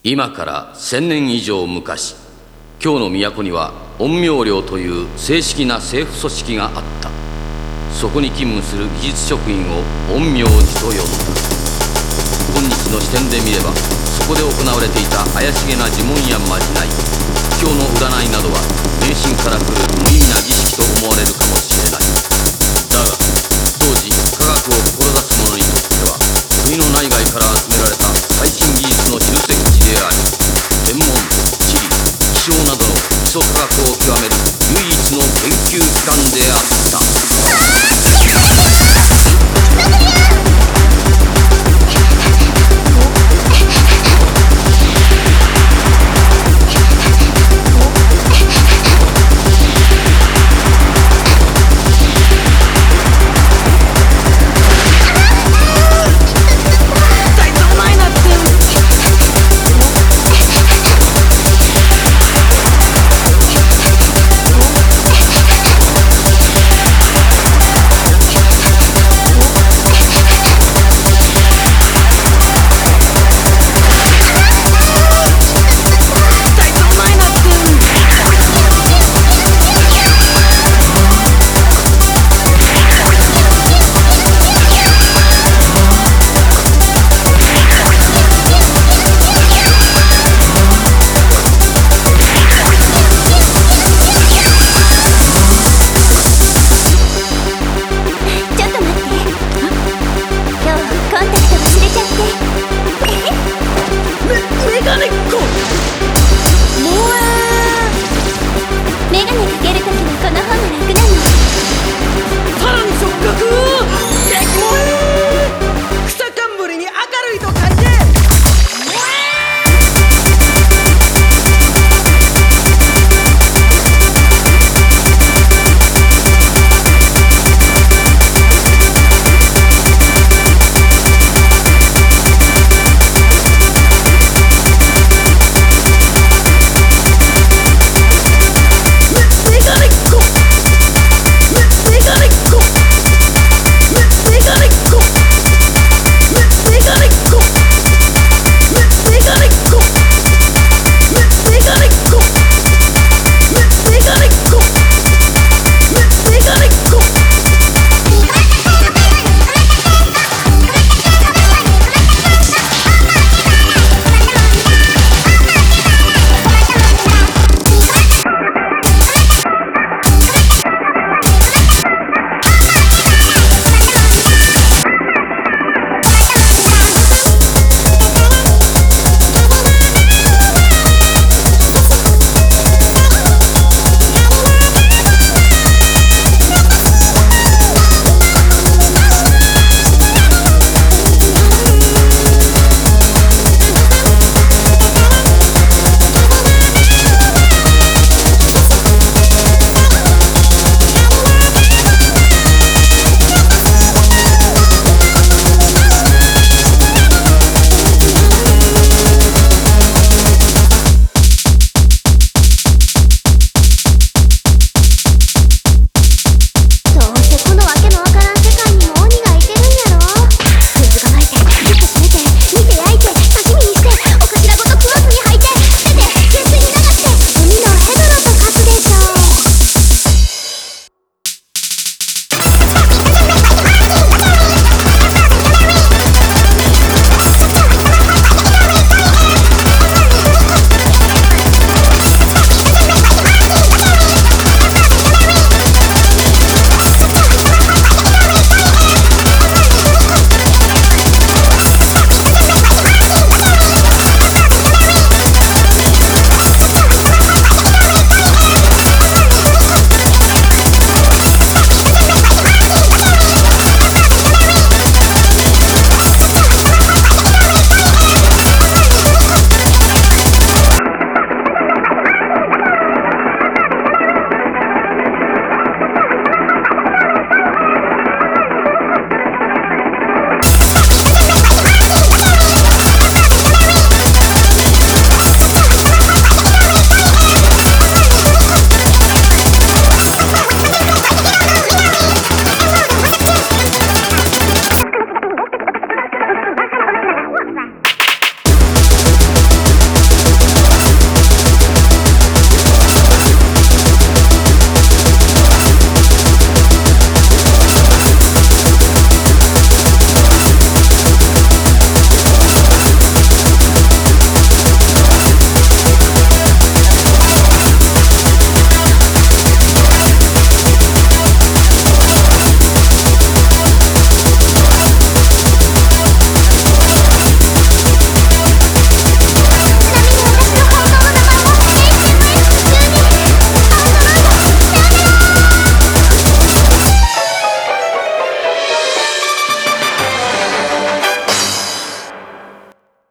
今から1000年以上昔、京の都には陰陽寮という正式な政府組織があった。そこに勤務する技術職員を陰陽師と呼んだ。今日の視点で見れば、そこで行われていた怪しげな呪文やまじない、不況の占いなどは迷信から来る無意味な儀式と思われるかもしれない。だが当時科学を志す者にとっては、国の内外から集められた最新技術の集積地であり、天文、地理、気象などの基礎科学を極める唯一の研究機関であった。